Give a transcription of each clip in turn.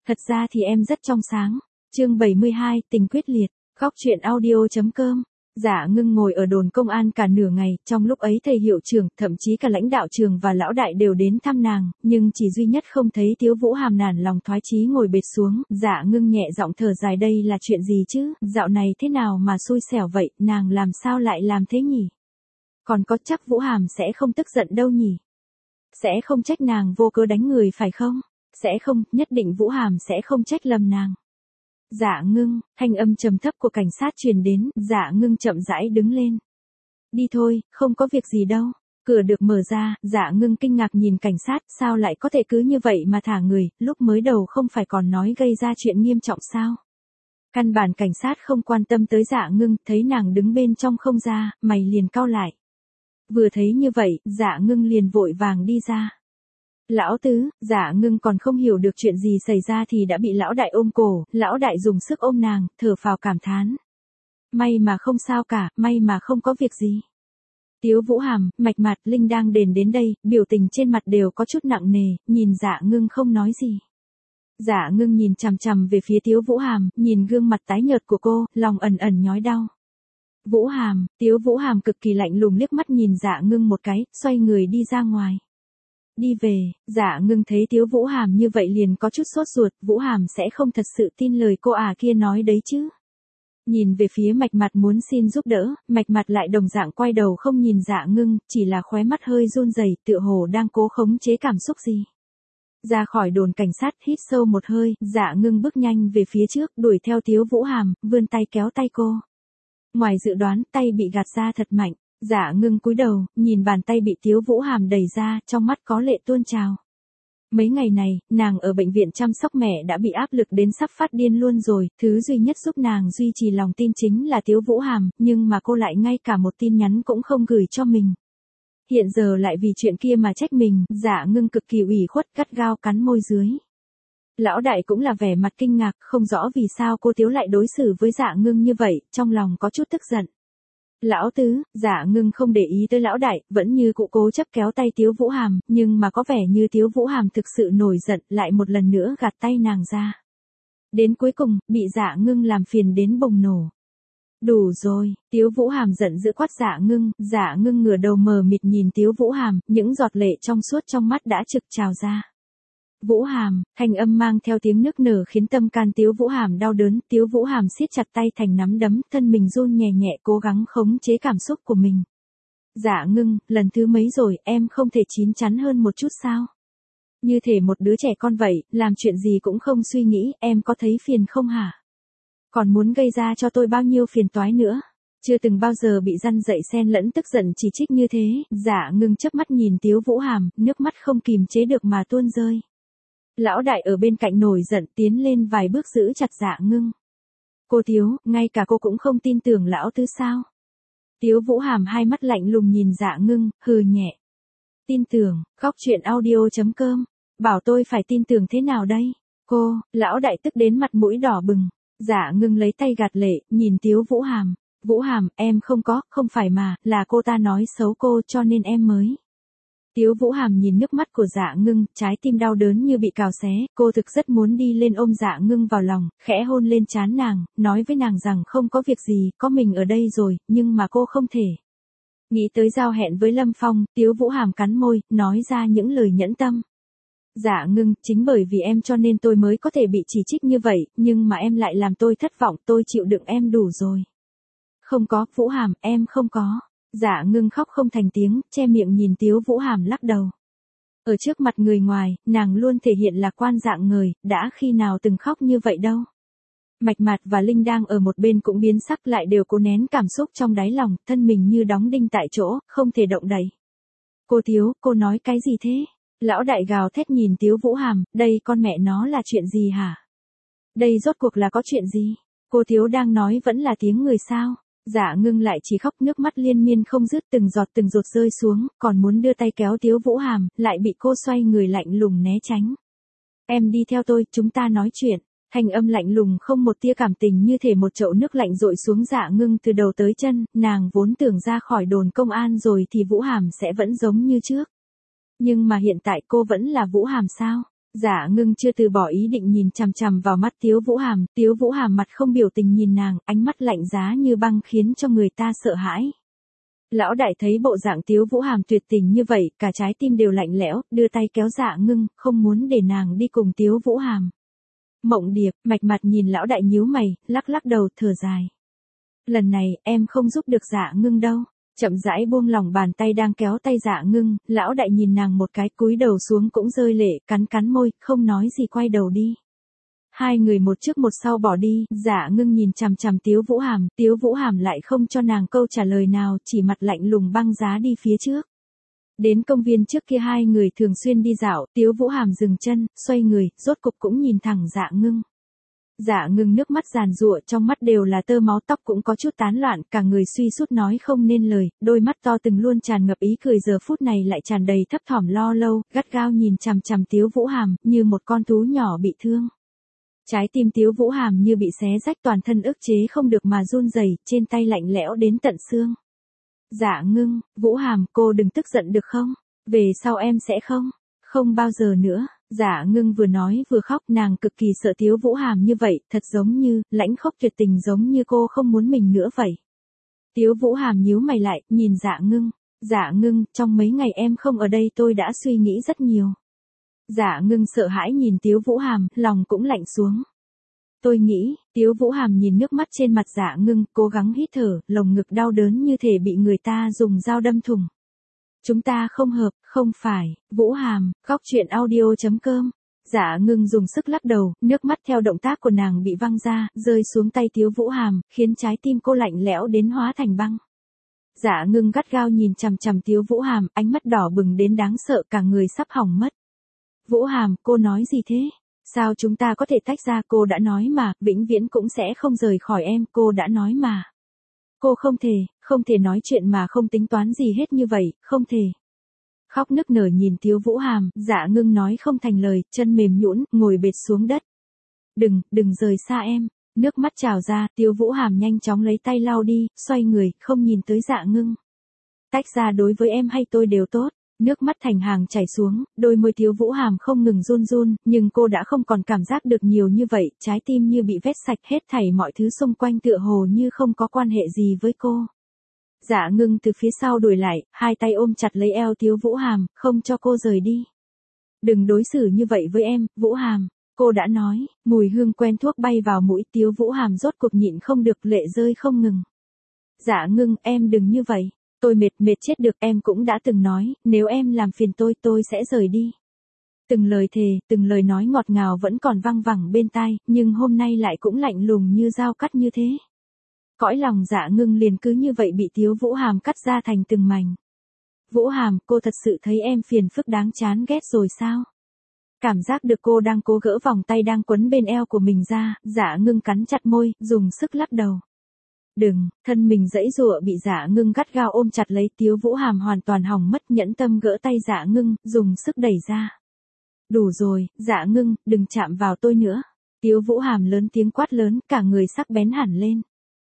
Thật ra thì em rất trong sáng. Chương 72, tình quyết liệt. Góc truyện audio.com. Dạ Ngưng ngồi ở đồn công an cả nửa ngày, trong lúc ấy thầy hiệu trưởng, thậm chí cả lãnh đạo trường và lão đại đều đến thăm nàng, nhưng chỉ duy nhất không thấy Tiếu Vũ Hàm nản lòng thoái chí ngồi bệt xuống. Dạ Ngưng nhẹ giọng thở dài, đây là chuyện gì chứ, dạo này thế nào mà xui xẻo vậy, nàng làm sao lại làm thế nhỉ? Còn có chắc Vũ Hàm sẽ không tức giận đâu nhỉ? Sẽ không trách nàng vô cớ đánh người phải không? Sẽ không, nhất định Vũ Hàm sẽ không trách lầm nàng. Dạ Ngưng, thanh âm trầm thấp của cảnh sát truyền đến, Dạ Ngưng chậm rãi đứng lên. Đi thôi, không có việc gì đâu. Cửa được mở ra, Dạ Ngưng kinh ngạc nhìn cảnh sát, sao lại có thể cứ như vậy mà thả người, lúc mới đầu không phải còn nói gây ra chuyện nghiêm trọng sao? Căn bản cảnh sát không quan tâm tới Dạ Ngưng, thấy nàng đứng bên trong không ra, mày liền cau lại. Vừa thấy như vậy, Dạ Ngưng liền vội vàng đi ra. Lão tứ, Dạ Ngưng còn không hiểu được chuyện gì xảy ra thì đã bị lão đại ôm cổ, lão đại dùng sức ôm nàng, thở phào cảm thán. May mà không sao cả, may mà không có việc gì. Tiếu Vũ Hàm, Mạch Mạt, Linh đang đến đây, biểu tình trên mặt đều có chút nặng nề, nhìn Dạ Ngưng không nói gì. Dạ Ngưng nhìn chằm chằm về phía Tiếu Vũ Hàm, nhìn gương mặt tái nhợt của cô, lòng ẩn ẩn nhói đau. Vũ Hàm, Tiếu Vũ Hàm cực kỳ lạnh lùng liếc mắt nhìn Dạ Ngưng một cái, xoay người đi ra ngoài. Đi về, Dạ Ngưng thấy Tiếu Vũ Hàm như vậy liền có chút sốt ruột, Vũ Hàm sẽ không thật sự tin lời cô kia nói đấy chứ. Nhìn về phía Mạch Mạt muốn xin giúp đỡ, Mạch Mạt lại đồng dạng quay đầu không nhìn Dạ Ngưng, chỉ là khóe mắt hơi run rẩy, tựa hồ đang cố khống chế cảm xúc gì. Ra khỏi đồn cảnh sát, hít sâu một hơi, Dạ Ngưng bước nhanh về phía trước, đuổi theo Tiếu Vũ Hàm, vươn tay kéo tay cô. Ngoài dự đoán, tay bị gạt ra thật mạnh. Dạ Ngưng cúi đầu, nhìn bàn tay bị Tiếu Vũ Hàm đẩy ra, trong mắt có lệ tuôn trào. Mấy ngày này, nàng ở bệnh viện chăm sóc mẹ đã bị áp lực đến sắp phát điên luôn rồi, thứ duy nhất giúp nàng duy trì lòng tin chính là Tiếu Vũ Hàm, nhưng mà cô lại ngay cả một tin nhắn cũng không gửi cho mình. Hiện giờ lại vì chuyện kia mà trách mình, Dạ Ngưng cực kỳ ủy khuất, gắt gao cắn môi dưới. Lão đại cũng là vẻ mặt kinh ngạc, không rõ vì sao cô Tiếu lại đối xử với Dạ Ngưng như vậy, trong lòng có chút tức giận. Lão tứ, Dạ Ngưng không để ý tới lão đại, vẫn như cụ cố chấp kéo tay Tiếu Vũ Hàm, nhưng mà có vẻ như Tiếu Vũ Hàm thực sự nổi giận, lại một lần nữa gạt tay nàng ra. Đến cuối cùng, bị Dạ Ngưng làm phiền đến bùng nổ. Đủ rồi, Tiếu Vũ Hàm giận dữ quát Dạ Ngưng ngửa đầu mờ mịt nhìn Tiếu Vũ Hàm, những giọt lệ trong suốt trong mắt đã trực trào ra. Vũ Hàm, thanh âm mang theo tiếng nức nở khiến tâm can Tiếu Vũ Hàm đau đớn, Tiếu Vũ Hàm siết chặt tay thành nắm đấm, thân mình run nhẹ nhẹ cố gắng khống chế cảm xúc của mình. Dạ Ngưng, lần thứ mấy rồi, em không thể chín chắn hơn một chút sao? Như thể một đứa trẻ con vậy, làm chuyện gì cũng không suy nghĩ, em có thấy phiền không hả? Còn muốn gây ra cho tôi bao nhiêu phiền toái nữa? Chưa từng bao giờ bị răn dậy xen lẫn tức giận chỉ trích như thế, Dạ Ngưng chớp mắt nhìn Tiếu Vũ Hàm, nước mắt không kìm chế được mà tuôn rơi. Lão đại ở bên cạnh nổi giận tiến lên vài bước giữ chặt Dạ Ngưng. Cô Tiếu, ngay cả cô cũng không tin tưởng lão tứ sao? Tiếu Vũ Hàm hai mắt lạnh lùng nhìn Dạ Ngưng, hừ nhẹ. Tin tưởng, góc truyện audio.com. Bảo tôi phải tin tưởng thế nào đây? Cô, lão đại tức đến mặt mũi đỏ bừng. Dạ Ngưng lấy tay gạt lệ, nhìn Tiếu Vũ Hàm. Vũ Hàm, em không phải mà, là cô ta nói xấu cô cho nên em mới. Tiếu Vũ Hàm nhìn nước mắt của Dạ Ngưng, trái tim đau đớn như bị cào xé, cô thực rất muốn đi lên ôm Dạ Ngưng vào lòng, khẽ hôn lên trán nàng, nói với nàng rằng không có việc gì, có mình ở đây rồi, nhưng mà cô không thể. Nghĩ tới giao hẹn với Lâm Phong, Tiếu Vũ Hàm cắn môi, nói ra những lời nhẫn tâm. Dạ Ngưng, chính bởi vì em cho nên tôi mới có thể bị chỉ trích như vậy, nhưng mà em lại làm tôi thất vọng, tôi chịu đựng em đủ rồi. Không có, Vũ Hàm, em không có. Dạ Ngưng khóc không thành tiếng, che miệng nhìn Tiếu Vũ Hàm lắc đầu. Ở trước mặt người ngoài, nàng luôn thể hiện lạc quan dạng người, đã khi nào từng khóc như vậy đâu. Mạch Mạt và Linh đang ở một bên cũng biến sắc lại đều cố nén cảm xúc trong đáy lòng, thân mình như đóng đinh tại chỗ, không thể động đậy. Cô Tiếu, cô nói cái gì thế? Lão đại gào thét nhìn Tiếu Vũ Hàm, đây con mẹ nó là chuyện gì hả? Đây rốt cuộc là có chuyện gì? Cô Tiếu đang nói vẫn là tiếng người sao? Dạ Ngưng lại chỉ khóc nước mắt liên miên không dứt từng giọt rơi xuống, còn muốn đưa tay kéo Tiếu Vũ Hàm, lại bị cô xoay người lạnh lùng né tránh. Em đi theo tôi, chúng ta nói chuyện. Thanh âm lạnh lùng không một tia cảm tình như thể một chậu nước lạnh dội xuống Dạ Ngưng từ đầu tới chân, nàng vốn tưởng ra khỏi đồn công an rồi thì Vũ Hàm sẽ vẫn giống như trước. Nhưng mà hiện tại cô vẫn là Vũ Hàm sao? Dạ Ngưng chưa từ bỏ ý định nhìn chằm chằm vào mắt Tiếu Vũ Hàm mặt không biểu tình nhìn nàng, ánh mắt lạnh giá như băng khiến cho người ta sợ hãi. Lão đại thấy bộ dạng Tiếu Vũ Hàm tuyệt tình như vậy, cả trái tim đều lạnh lẽo, đưa tay kéo Dạ Ngưng, không muốn để nàng đi cùng Tiếu Vũ Hàm. Mộng Điệp, mạch mặt nhìn lão đại nhíu mày, lắc lắc đầu thở dài. Lần này, em không giúp được Dạ Ngưng đâu. Chậm rãi buông lỏng bàn tay đang kéo tay Dạ Ngưng, lão đại nhìn nàng một cái cúi đầu xuống cũng rơi lệ, cắn cắn môi, không nói gì quay đầu đi. Hai người một trước một sau bỏ đi, Dạ Ngưng nhìn chằm chằm Tiếu Vũ Hàm lại không cho nàng câu trả lời nào, chỉ mặt lạnh lùng băng giá đi phía trước. Đến công viên trước kia hai người thường xuyên đi dạo, Tiếu Vũ Hàm dừng chân, xoay người, rốt cục cũng nhìn thẳng Dạ Ngưng. Dạ Ngưng nước mắt giàn giụa, trong mắt đều là tơ máu, tóc cũng có chút tán loạn, cả người suy sút nói không nên lời, đôi mắt to từng luôn tràn ngập ý cười giờ phút này lại tràn đầy thấp thỏm lo âu, gắt gao nhìn chằm chằm Tiếu Vũ Hàm, như một con thú nhỏ bị thương. Trái tim Tiếu Vũ Hàm như bị xé rách, toàn thân ức chế không được mà run rẩy, trên tay lạnh lẽo đến tận xương. Dạ Ngưng, Vũ Hàm, cô đừng tức giận được không? Về sau em sẽ không bao giờ nữa. Dạ Ngưng vừa nói vừa khóc, nàng cực kỳ sợ Tiếu Vũ Hàm như vậy, thật giống như, lãnh khốc tuyệt tình giống như cô không muốn mình nữa vậy. Tiếu Vũ Hàm nhíu mày lại, nhìn Dạ Ngưng. Dạ Ngưng, trong mấy ngày em không ở đây tôi đã suy nghĩ rất nhiều. Dạ Ngưng sợ hãi nhìn Tiếu Vũ Hàm, lòng cũng lạnh xuống. Tôi nghĩ, Tiếu Vũ Hàm nhìn nước mắt trên mặt Dạ Ngưng, cố gắng hít thở, lồng ngực đau đớn như thể bị người ta dùng dao đâm thủng. Chúng ta không hợp, không phải, Vũ Hàm, khóc chuyện audio.com. Dạ Ngưng dùng sức lắc đầu, nước mắt theo động tác của nàng bị văng ra, rơi xuống tay Tiếu Vũ Hàm, khiến trái tim cô lạnh lẽo đến hóa thành băng. Dạ Ngưng gắt gao nhìn chằm chằm Tiếu Vũ Hàm, ánh mắt đỏ bừng đến đáng sợ, cả người sắp hỏng mất. Vũ Hàm, cô nói gì thế? Sao chúng ta có thể tách ra? Cô đã nói mà, vĩnh viễn cũng sẽ không rời khỏi em, cô đã nói mà. Cô không thể nói chuyện mà không tính toán gì hết như vậy, không thể. Khóc nức nở nhìn Tiếu Vũ Hàm, Dạ Ngưng nói không thành lời, chân mềm nhũn, ngồi bệt xuống đất. Đừng rời xa em. Nước mắt trào ra, Tiếu Vũ Hàm nhanh chóng lấy tay lau đi, xoay người, không nhìn tới Dạ Ngưng. Tách ra đối với em hay tôi đều tốt. Nước mắt thành hàng chảy xuống, đôi môi Tiếu Vũ Hàm không ngừng run run, nhưng cô đã không còn cảm giác được nhiều như vậy, trái tim như bị vét sạch, hết thảy mọi thứ xung quanh tựa hồ như không có quan hệ gì với cô. Dạ Ngưng từ phía sau đuổi lại, hai tay ôm chặt lấy eo Tiếu Vũ Hàm, không cho cô rời đi. Đừng đối xử như vậy với em, Vũ Hàm. Cô đã nói, mùi hương quen thuốc bay vào mũi, Tiếu Vũ Hàm rốt cuộc nhịn không được, lệ rơi không ngừng. Dạ Ngưng, em đừng như vậy. Tôi mệt chết được, em cũng đã từng nói, nếu em làm phiền tôi sẽ rời đi. Từng lời thề, từng lời nói ngọt ngào vẫn còn văng vẳng bên tai, nhưng hôm nay lại cũng lạnh lùng như dao cắt như thế. Cõi lòng Dạ Ngưng liền cứ như vậy bị Tiếu Vũ Hàm cắt ra thành từng mảnh. Vũ Hàm, cô thật sự thấy em phiền phức đáng chán ghét rồi sao? Cảm giác được cô đang cố gỡ vòng tay đang quấn bên eo của mình ra, Dạ Ngưng cắn chặt môi, dùng sức lắc đầu. Đừng, thân mình giãy giụa bị Dạ Ngưng gắt gao ôm chặt lấy, Tiếu Vũ Hàm hoàn toàn hỏng mất, nhẫn tâm gỡ tay Dạ Ngưng, dùng sức đẩy ra. Đủ rồi, Dạ Ngưng, đừng chạm vào tôi nữa. Tiếu Vũ Hàm lớn tiếng quát lớn, cả người sắc bén hẳn lên.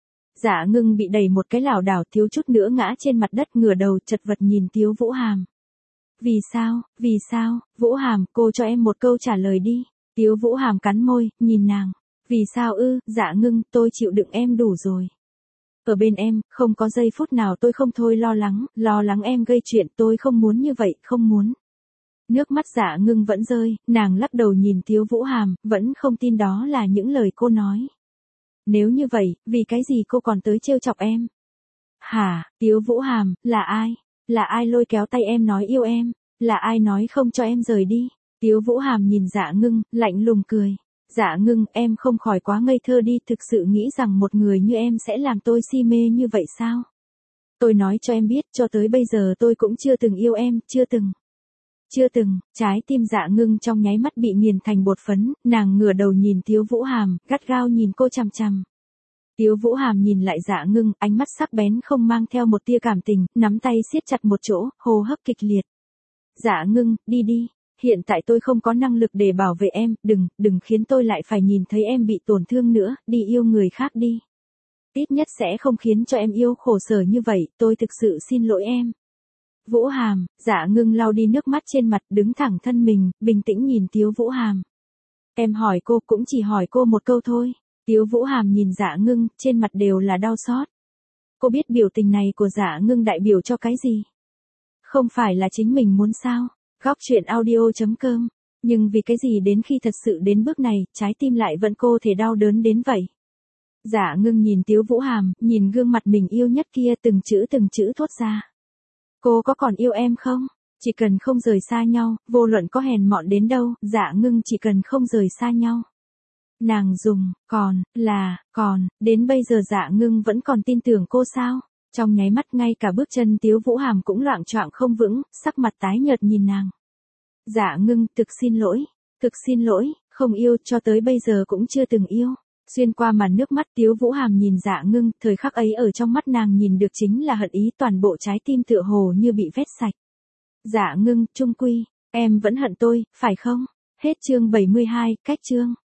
Dạ Ngưng bị đẩy một cái lảo đảo, thiếu chút nữa ngã trên mặt đất, ngửa đầu chật vật nhìn Tiếu Vũ Hàm. Vì sao, Vũ Hàm, cô cho em một câu trả lời đi. Tiếu Vũ Hàm cắn môi, nhìn nàng. Vì sao ư? Dạ Ngưng, tôi chịu đựng em đủ rồi. Ở bên em, không có giây phút nào tôi không thôi lo lắng em gây chuyện, tôi không muốn như vậy, không muốn. Nước mắt Dạ Ngưng vẫn rơi, nàng lắc đầu nhìn Tiếu Vũ Hàm, vẫn không tin đó là những lời cô nói. Nếu như vậy, vì cái gì cô còn tới trêu chọc em? Hả, Tiếu Vũ Hàm, là ai? Là ai lôi kéo tay em nói yêu em? Là ai nói không cho em rời đi? Tiếu Vũ Hàm nhìn Dạ Ngưng, lạnh lùng cười. Dạ Ngưng, em không khỏi quá ngây thơ đi, thực sự nghĩ rằng một người như em sẽ làm tôi si mê như vậy sao? Tôi nói cho em biết, cho tới bây giờ tôi cũng chưa từng yêu em, chưa từng, trái tim Dạ Ngưng trong nháy mắt bị nghiền thành bột phấn, nàng ngửa đầu nhìn Tiếu Vũ Hàm, gắt gao nhìn cô chằm chằm. Tiếu Vũ Hàm nhìn lại Dạ Ngưng, ánh mắt sắc bén không mang theo một tia cảm tình, nắm tay siết chặt một chỗ, hô hấp kịch liệt. Dạ Ngưng, đi đi. Hiện tại tôi không có năng lực để bảo vệ em, đừng khiến tôi lại phải nhìn thấy em bị tổn thương nữa, đi yêu người khác đi. Ít nhất sẽ không khiến cho em yêu khổ sở như vậy, tôi thực sự xin lỗi em. Vũ Hàm, Dạ Ngưng lau đi nước mắt trên mặt, đứng thẳng thân mình, bình tĩnh nhìn Tiếu Vũ Hàm. Em hỏi cô, cũng chỉ hỏi cô một câu thôi. Tiếu Vũ Hàm nhìn Dạ Ngưng, trên mặt đều là đau xót. Cô biết biểu tình này của Dạ Ngưng đại biểu cho cái gì? Không phải là chính mình muốn sao? Góc truyện audio.com. Nhưng vì cái gì đến khi thật sự đến bước này, trái tim lại vẫn cô thể đau đớn đến vậy? Dạ Ngưng nhìn Tiếu Vũ Hàm, nhìn gương mặt mình yêu nhất kia, từng chữ thốt ra. Cô có còn yêu em không? Chỉ cần không rời xa nhau, vô luận có hèn mọn đến đâu, Dạ Ngưng chỉ cần không rời xa nhau. Nàng dùng, còn, đến bây giờ Dạ Ngưng vẫn còn tin tưởng cô sao? Trong nháy mắt ngay cả bước chân Tiếu Vũ Hàm cũng loạng choạng không vững, sắc mặt tái nhợt nhìn nàng. Dạ Ngưng, thực xin lỗi, không yêu, cho tới bây giờ cũng chưa từng yêu. Xuyên qua màn nước mắt Tiếu Vũ Hàm nhìn Dạ Ngưng, thời khắc ấy ở trong mắt nàng nhìn được chính là hận ý, toàn bộ trái tim tựa hồ như bị vét sạch. Dạ Ngưng, chung quy, em vẫn hận tôi, phải không? Hết chương 72, cách chương.